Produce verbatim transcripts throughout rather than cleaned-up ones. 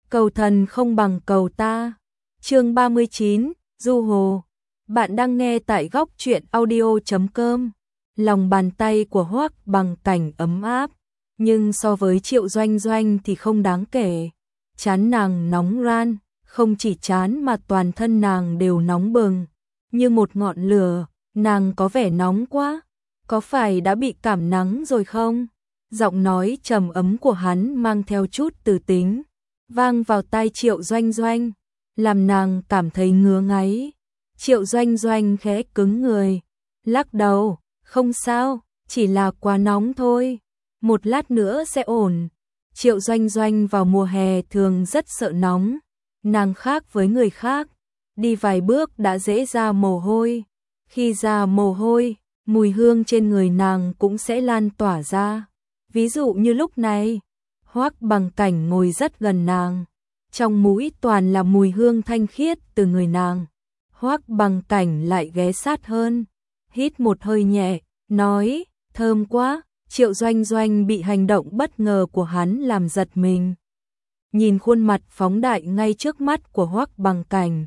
cầu thần không bằng cầu ta. Chương ba mươi chín, Du Hồ. Bạn đang nghe tại góc truyện audio chấm com. Lòng bàn tay của Hoắc Bằng Cảnh ấm áp, nhưng so với Triệu Doanh Doanh thì không đáng kể. Trán nàng nóng ran, không chỉ trán mà toàn thân nàng đều nóng bừng, như một ngọn lửa. Nàng có vẻ nóng quá, có phải đã bị cảm nắng rồi không? Giọng nói trầm ấm của hắn mang theo chút từ tính, vang vào tai Triệu Doanh Doanh, làm nàng cảm thấy ngứa ngáy. Triệu Doanh Doanh khẽ cứng người, lắc đầu, không sao, chỉ là quá nóng thôi, một lát nữa sẽ ổn. Triệu Doanh Doanh vào mùa hè thường rất sợ nóng, nàng khác với người khác, đi vài bước đã dễ ra mồ hôi. Khi ra mồ hôi, mùi hương trên người nàng cũng sẽ lan tỏa ra. Ví dụ như lúc này, Hoắc Bằng Cảnh ngồi rất gần nàng, trong mũi toàn là mùi hương thanh khiết từ người nàng. Hoắc Bằng Cảnh lại ghé sát hơn, hít một hơi nhẹ, nói, thơm quá. Triệu Doanh Doanh bị hành động bất ngờ của hắn làm giật mình. Nhìn khuôn mặt phóng đại ngay trước mắt của Hoắc Bằng Cảnh,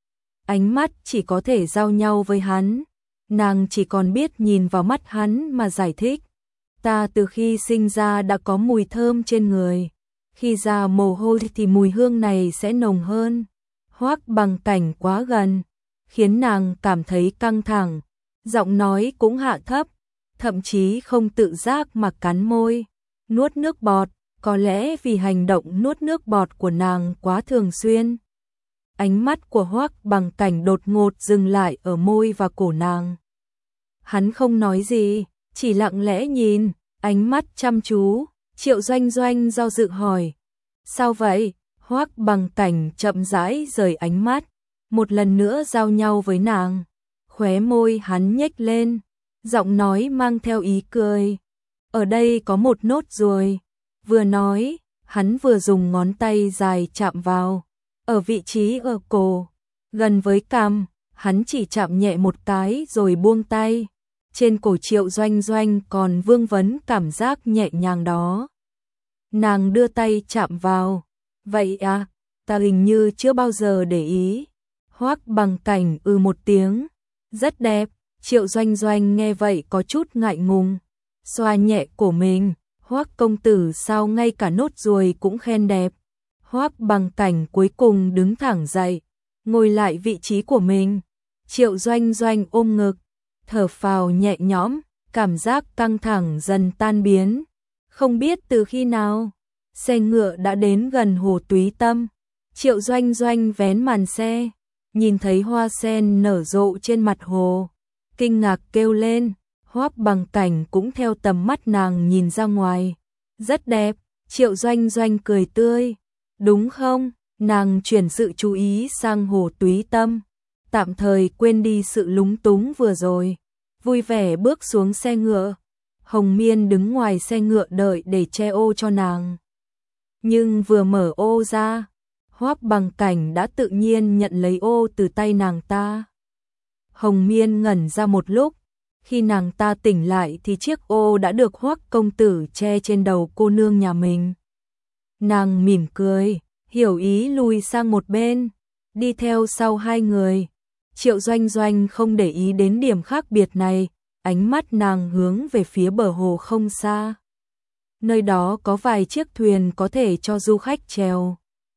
ánh mắt chỉ có thể giao nhau với hắn, nàng chỉ còn biết nhìn vào mắt hắn mà giải thích. Ta từ khi sinh ra đã có mùi thơm trên người, khi ra mồ hôi thì mùi hương này sẽ nồng hơn. Hoắc Bằng Cảnh quá gần, khiến nàng cảm thấy căng thẳng, giọng nói cũng hạ thấp, thậm chí không tự giác mà cắn môi, nuốt nước bọt, có lẽ vì hành động nuốt nước bọt của nàng quá thường xuyên. Ánh mắt của Hoắc Bằng Cảnh đột ngột dừng lại ở môi và cổ nàng. Hắn không nói gì, chỉ lặng lẽ nhìn, ánh mắt chăm chú. Triệu Doanh Doanh do dự hỏi, sao vậy? Hoắc Bằng Cảnh chậm rãi rời ánh mắt, một lần nữa giao nhau với nàng, khóe môi hắn nhếch lên, giọng nói mang theo ý cười. Ở đây có một nốt ruồi. Vừa nói, hắn vừa dùng ngón tay dài chạm vào, ở vị trí ở cổ, gần với cằm, hắn chỉ chạm nhẹ một cái rồi buông tay. Trên cổ Triệu Doanh Doanh còn vương vấn cảm giác nhẹ nhàng đó. Nàng đưa tay chạm vào, vậy à, ta hình như chưa bao giờ để ý. Hoắc Bằng Cảnh ư một tiếng, rất đẹp. Triệu Doanh Doanh nghe vậy có chút ngại ngùng, xoa nhẹ cổ mình, Hoắc công tử sao ngay cả nốt ruồi cũng khen đẹp. Hoắc Bằng Cảnh cuối cùng đứng thẳng dậy, ngồi lại vị trí của mình. Triệu Doanh Doanh ôm ngực, thở phào nhẹ nhõm, cảm giác căng thẳng dần tan biến. Không biết từ khi nào, xe ngựa đã đến gần hồ Túy Tâm. Triệu Doanh Doanh vén màn xe, nhìn thấy hoa sen nở rộ trên mặt hồ, kinh ngạc kêu lên. Hoắc Bằng Cảnh cũng theo tầm mắt nàng nhìn ra ngoài, rất đẹp. Triệu Doanh Doanh cười tươi, đúng không? Nàng chuyển sự chú ý sang hồ Túy Tâm, tạm thời quên đi sự lúng túng vừa rồi, vui vẻ bước xuống xe ngựa. Hồng Miên đứng ngoài xe ngựa đợi để che ô cho nàng, nhưng vừa mở ô ra, Hoắc Bằng Cảnh đã tự nhiên nhận lấy ô từ tay nàng ta. Hồng Miên ngẩn ra một lúc, khi nàng ta tỉnh lại thì chiếc ô đã được Hoắc công tử che trên đầu cô nương nhà mình. Nàng mỉm cười, hiểu ý lùi sang một bên, đi theo sau hai người. Triệu Doanh Doanh không để ý đến điểm khác biệt này, ánh mắt nàng hướng về phía bờ hồ không xa. Nơi đó có vài chiếc thuyền có thể cho du khách chèo.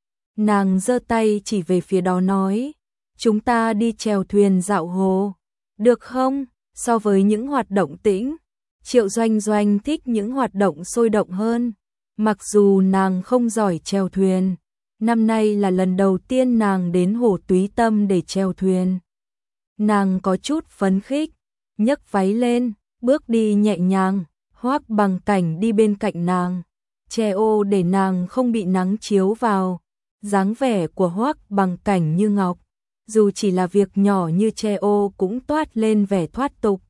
Nàng giơ tay chỉ về phía đó nói, chúng ta đi chèo thuyền dạo hồ, được không? So với những hoạt động tĩnh, Triệu Doanh Doanh thích những hoạt động sôi động hơn. Mặc dù nàng không giỏi chèo thuyền, năm nay là lần đầu tiên nàng đến hồ Túy Tâm để chèo thuyền. Nàng có chút phấn khích, nhấc váy lên, bước đi nhẹ nhàng. Hoắc Bằng Cảnh đi bên cạnh nàng, che ô để nàng không bị nắng chiếu vào. Dáng vẻ của Hoắc Bằng Cảnh như ngọc, dù chỉ là việc nhỏ như che ô cũng toát lên vẻ thoát tục.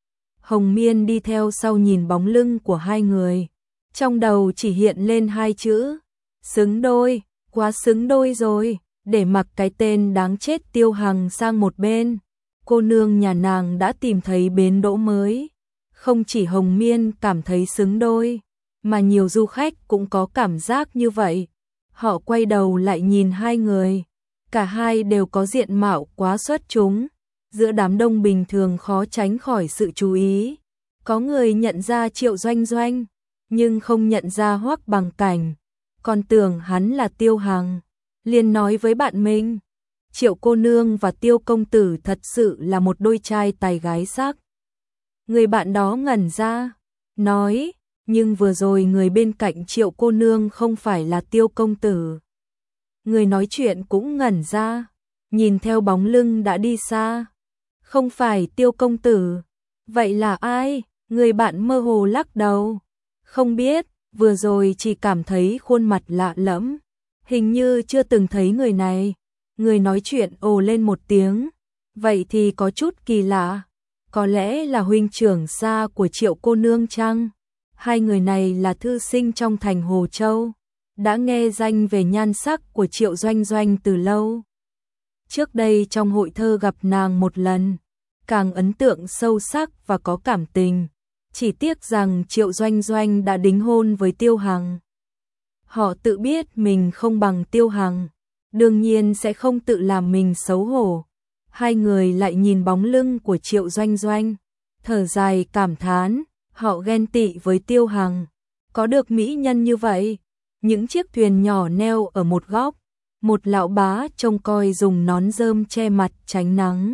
Hồng Miên đi theo sau nhìn bóng lưng của hai người, trong đầu chỉ hiện lên hai chữ, xứng đôi, quá xứng đôi rồi. Để mặc cái tên đáng chết Tiêu Hằng sang một bên, cô nương nhà nàng đã tìm thấy bến đỗ mới. Không chỉ Hồng Miên cảm thấy xứng đôi, mà nhiều du khách cũng có cảm giác như vậy. Họ quay đầu lại nhìn hai người, cả hai đều có diện mạo quá xuất chúng, giữa đám đông bình thường khó tránh khỏi sự chú ý. Có người nhận ra Triệu Doanh Doanh, nhưng không nhận ra Hoắc Bằng Cảnh, còn tưởng hắn là Tiêu Hằng, liền nói với bạn mình, Triệu cô nương và Tiêu công tử thật sự là một đôi trai tài gái sắc. Người bạn đó ngẩn ra, nói, nhưng vừa rồi người bên cạnh Triệu cô nương không phải là Tiêu công tử. Người nói chuyện cũng ngẩn ra, nhìn theo bóng lưng đã đi xa. Không phải Tiêu công tử, vậy là ai? Người bạn mơ hồ lắc đầu. Không biết, vừa rồi chỉ cảm thấy khuôn mặt lạ lẫm, hình như chưa từng thấy người này. Người nói chuyện ồ lên một tiếng, vậy thì có chút kỳ lạ, có lẽ là huynh trưởng xa của Triệu cô nương chăng? Hai người này là thư sinh trong thành Hồ Châu, đã nghe danh về nhan sắc của Triệu Doanh Doanh từ lâu. Trước đây trong hội thơ gặp nàng một lần, càng ấn tượng sâu sắc và có cảm tình. Chỉ tiếc rằng Triệu Doanh Doanh đã đính hôn với Tiêu Hằng. Họ tự biết mình không bằng Tiêu Hằng, đương nhiên sẽ không tự làm mình xấu hổ. Hai người lại nhìn bóng lưng của Triệu Doanh Doanh, thở dài cảm thán, họ ghen tị với Tiêu Hằng, có được mỹ nhân như vậy. Những chiếc thuyền nhỏ neo ở một góc, một lão bá trông coi dùng nón rơm che mặt tránh nắng.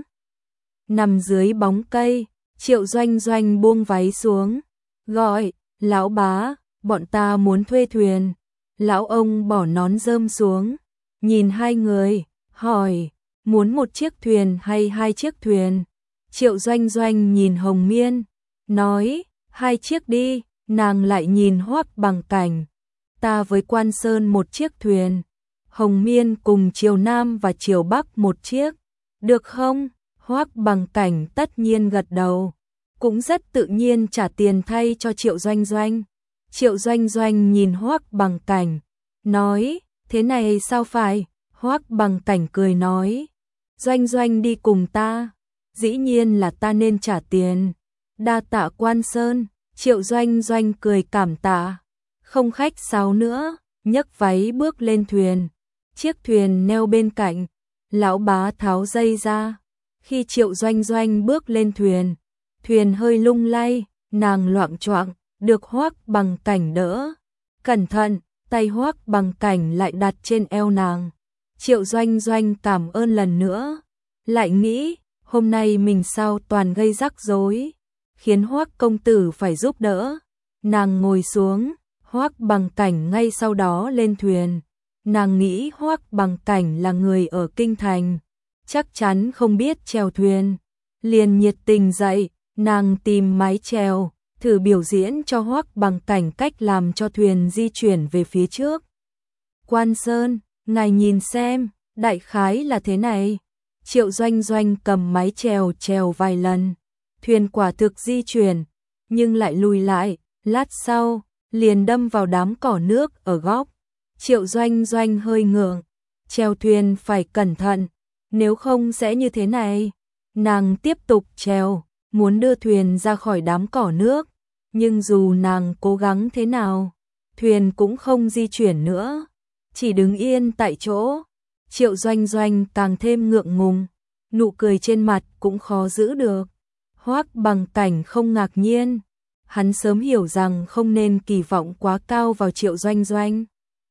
Nằm dưới bóng cây, Triệu Doanh Doanh buông váy xuống, gọi, lão bá, bọn ta muốn thuê thuyền. Lão ông bỏ nón rơm xuống, nhìn hai người, hỏi, muốn một chiếc thuyền hay hai chiếc thuyền? Triệu Doanh Doanh nhìn Hồng Miên, nói, hai chiếc đi. Nàng lại nhìn Hoắc Bằng Cảnh, ta với Quan Sơn một chiếc thuyền, Hồng Miên cùng Triều Nam và Triều Bắc một chiếc, được không? Hoắc Bằng Cảnh tất nhiên gật đầu, cũng rất tự nhiên trả tiền thay cho Triệu Doanh Doanh. Triệu Doanh Doanh nhìn Hoắc Bằng Cảnh, nói, thế này sao phải? Hoắc Bằng Cảnh cười nói, Doanh Doanh đi cùng ta, dĩ nhiên là ta nên trả tiền. Đa tạ Quan Sơn. Triệu Doanh Doanh cười cảm tạ, không khách sáo nữa, nhấc váy bước lên thuyền. Chiếc thuyền neo bên cạnh, lão bá tháo dây ra. Khi Triệu Doanh Doanh bước lên thuyền, thuyền hơi lung lay, nàng loạng choạng, được Hoắc Bằng Cảnh đỡ. Cẩn thận, tay Hoắc Bằng Cảnh lại đặt trên eo nàng. Triệu Doanh Doanh cảm ơn lần nữa, lại nghĩ, hôm nay mình sao toàn gây rắc rối, khiến Hoắc công tử phải giúp đỡ. Nàng ngồi xuống, Hoắc Bằng Cảnh ngay sau đó lên thuyền. Nàng nghĩ Hoắc Bằng Cảnh là người ở kinh thành, chắc chắn không biết chèo thuyền, liền nhiệt tình dạy, nàng tìm mái chèo, thử biểu diễn cho Hoắc Bằng Cảnh cách làm cho thuyền di chuyển về phía trước. Quan Sơn, ngài nhìn xem, đại khái là thế này. Triệu Doanh Doanh cầm mái chèo chèo vài lần, thuyền quả thực di chuyển, nhưng lại lùi lại, lát sau, liền đâm vào đám cỏ nước ở góc. Triệu Doanh Doanh hơi ngượng, chèo thuyền phải cẩn thận, nếu không sẽ như thế này. Nàng tiếp tục chèo, muốn đưa thuyền ra khỏi đám cỏ nước, nhưng dù nàng cố gắng thế nào, thuyền cũng không di chuyển nữa, chỉ đứng yên tại chỗ. Triệu Doanh Doanh càng thêm ngượng ngùng, nụ cười trên mặt cũng khó giữ được. Hoắc Bằng Cảnh không ngạc nhiên, hắn sớm hiểu rằng không nên kỳ vọng quá cao vào Triệu Doanh Doanh.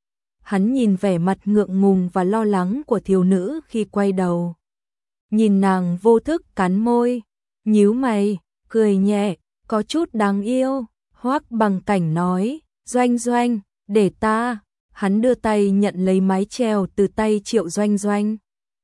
Hắn nhìn vẻ mặt ngượng ngùng và lo lắng của thiếu nữ khi quay đầu. Nhìn nàng vô thức cắn môi, nhíu mày, cười nhẹ, có chút đáng yêu. Hoắc Bằng Cảnh nói, Doanh Doanh, để ta. Hắn đưa tay nhận lấy mái chèo từ tay Triệu Doanh Doanh.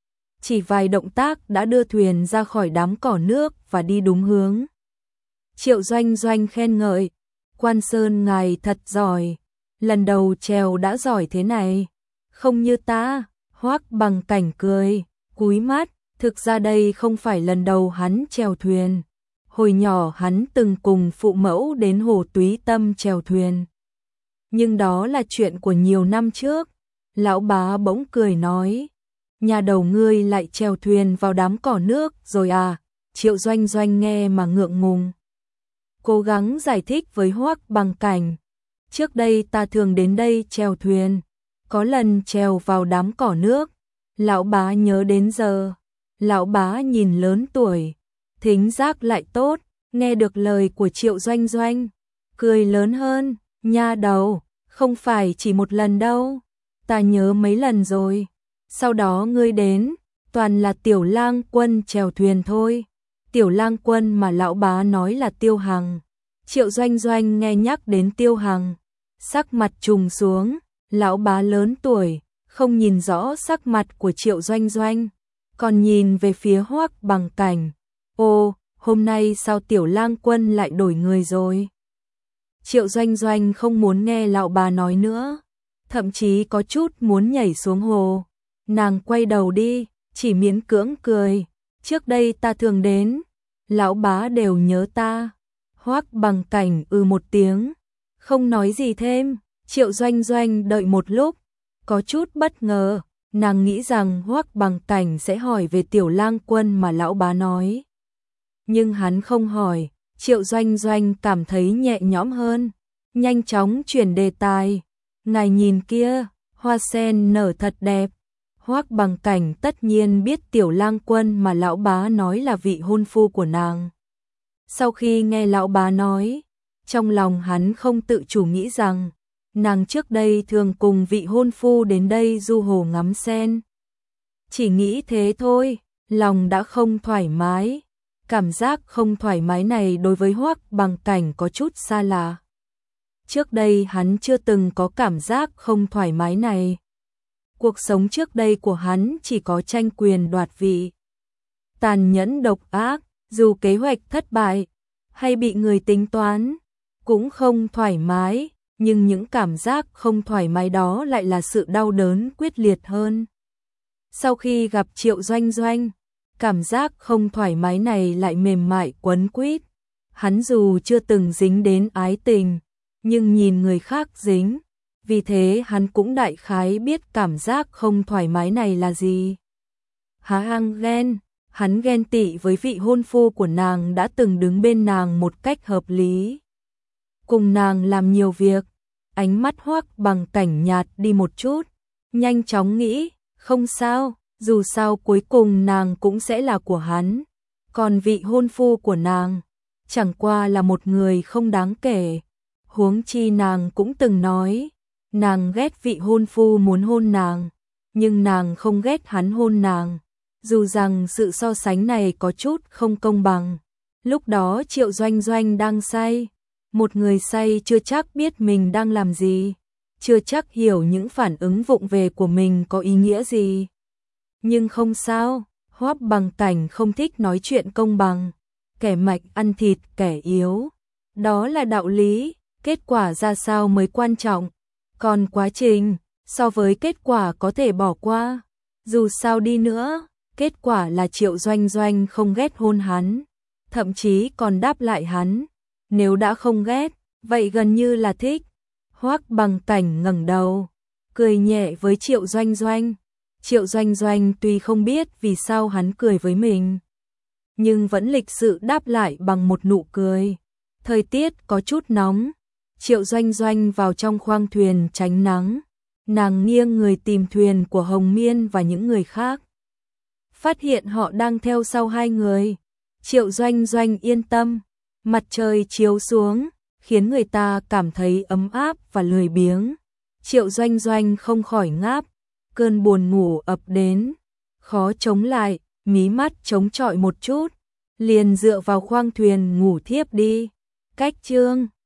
Chỉ vài động tác đã đưa thuyền ra khỏi đám cỏ nước và đi đúng hướng. Triệu Doanh Doanh khen ngợi, Quan Sơn ngài thật giỏi, lần đầu chèo đã giỏi thế này, không như ta. Hoắc Bằng Cảnh cười, cúi mắt, thực ra đây không phải lần đầu hắn chèo thuyền. Hồi nhỏ hắn từng cùng phụ mẫu đến Hồ Túy Tâm chèo thuyền. Nhưng đó là chuyện của nhiều năm trước. Lão bá bỗng cười nói, nhà đầu ngươi lại chèo thuyền vào đám cỏ nước rồi à? Triệu Doanh Doanh nghe mà ngượng ngùng, cố gắng giải thích với Hoắc Bằng Cảnh, trước đây ta thường đến đây chèo thuyền, Có lần trèo vào đám cỏ nước, lão bá nhớ đến giờ. Lão bá nhìn lớn tuổi, thính giác lại tốt, nghe được lời của Triệu Doanh Doanh, cười lớn hơn, nha đầu, không phải chỉ một lần đâu, ta nhớ mấy lần rồi. Sau đó ngươi đến, toàn là Tiểu Lang Quân chèo thuyền thôi. Tiểu Lang Quân mà lão bá nói là Tiêu Hằng. Triệu Doanh Doanh nghe nhắc đến Tiêu Hằng, sắc mặt trùng xuống. Lão bá lớn tuổi, không nhìn rõ sắc mặt của Triệu Doanh Doanh, còn nhìn về phía Hoắc Bằng Cảnh. Ô, hôm nay sao Tiểu Lang Quân lại đổi người rồi? Triệu Doanh Doanh không muốn nghe lão bá nói nữa, thậm chí có chút muốn nhảy xuống hồ. Nàng quay đầu đi, chỉ miễn cưỡng cười. Trước đây ta thường đến, lão bá đều nhớ ta. Hoắc Bằng Cảnh ư một tiếng, không nói gì thêm. Triệu Doanh Doanh đợi một lúc, có chút bất ngờ, nàng nghĩ rằng Hoắc Bằng Cảnh sẽ hỏi về Tiểu Lang Quân mà lão bá nói. Nhưng hắn không hỏi, Triệu Doanh Doanh cảm thấy nhẹ nhõm hơn, nhanh chóng chuyển đề tài. Ngài nhìn kia, hoa sen nở thật đẹp. Hoắc Bằng Cảnh tất nhiên biết Tiểu Lang Quân mà lão bá nói là vị hôn phu của nàng. Sau khi nghe lão bá nói, trong lòng hắn không tự chủ nghĩ rằng nàng trước đây thường cùng vị hôn phu đến đây du hồ ngắm sen. Chỉ nghĩ thế thôi, lòng đã không thoải mái. Cảm giác không thoải mái này đối với Hoắc Bằng Cảnh có chút xa lạ. Trước đây hắn chưa từng có cảm giác không thoải mái này. Cuộc sống trước đây của hắn chỉ có tranh quyền đoạt vị, tàn nhẫn độc ác, dù kế hoạch thất bại hay bị người tính toán, cũng không thoải mái. Nhưng những cảm giác không thoải mái đó lại là sự đau đớn quyết liệt hơn. Sau khi gặp Triệu Doanh Doanh, cảm giác không thoải mái này lại mềm mại quấn quýt. Hắn dù chưa từng dính đến ái tình, nhưng nhìn người khác dính, vì thế hắn cũng đại khái biết cảm giác không thoải mái này là gì. Há hăng ghen, hắn ghen tị với vị hôn phu của nàng đã từng đứng bên nàng một cách hợp lý, cùng nàng làm nhiều việc. Ánh mắt Hoắc Bằng Cảnh nhạt đi một chút, nhanh chóng nghĩ, không sao, dù sao cuối cùng nàng cũng sẽ là của hắn. Còn vị hôn phu của nàng, chẳng qua là một người không đáng kể. Huống chi nàng cũng từng nói, nàng ghét vị hôn phu muốn hôn nàng, nhưng nàng không ghét hắn hôn nàng. Dù rằng sự so sánh này có chút không công bằng. Lúc đó Triệu Doanh Doanh đang say. Một người say chưa chắc biết mình đang làm gì, chưa chắc hiểu những phản ứng vụng về của mình có ý nghĩa gì. Nhưng không sao, Hoắc Bằng Cảnh không thích nói chuyện công bằng, kẻ mạnh ăn thịt kẻ yếu. Đó là đạo lý, kết quả ra sao mới quan trọng. Còn quá trình, so với kết quả có thể bỏ qua. Dù sao đi nữa, kết quả là Triệu Doanh Doanh không ghét hôn hắn, thậm chí còn đáp lại hắn. Nếu đã không ghét, vậy gần như là thích. Hoắc Bằng Cảnh ngẩng đầu, cười nhẹ với Triệu Doanh Doanh. Triệu Doanh Doanh tuy không biết vì sao hắn cười với mình, nhưng vẫn lịch sự đáp lại bằng một nụ cười. Thời tiết có chút nóng, Triệu Doanh Doanh vào trong khoang thuyền tránh nắng. Nàng nghiêng người tìm thuyền của Hồng Miên và những người khác, phát hiện họ đang theo sau hai người. Triệu Doanh Doanh yên tâm. Mặt trời chiếu xuống, khiến người ta cảm thấy ấm áp và lười biếng. Triệu Doanh Doanh không khỏi ngáp, cơn buồn ngủ ập đến, khó chống lại, mí mắt chống chọi một chút, liền dựa vào khoang thuyền ngủ thiếp đi. Cách chương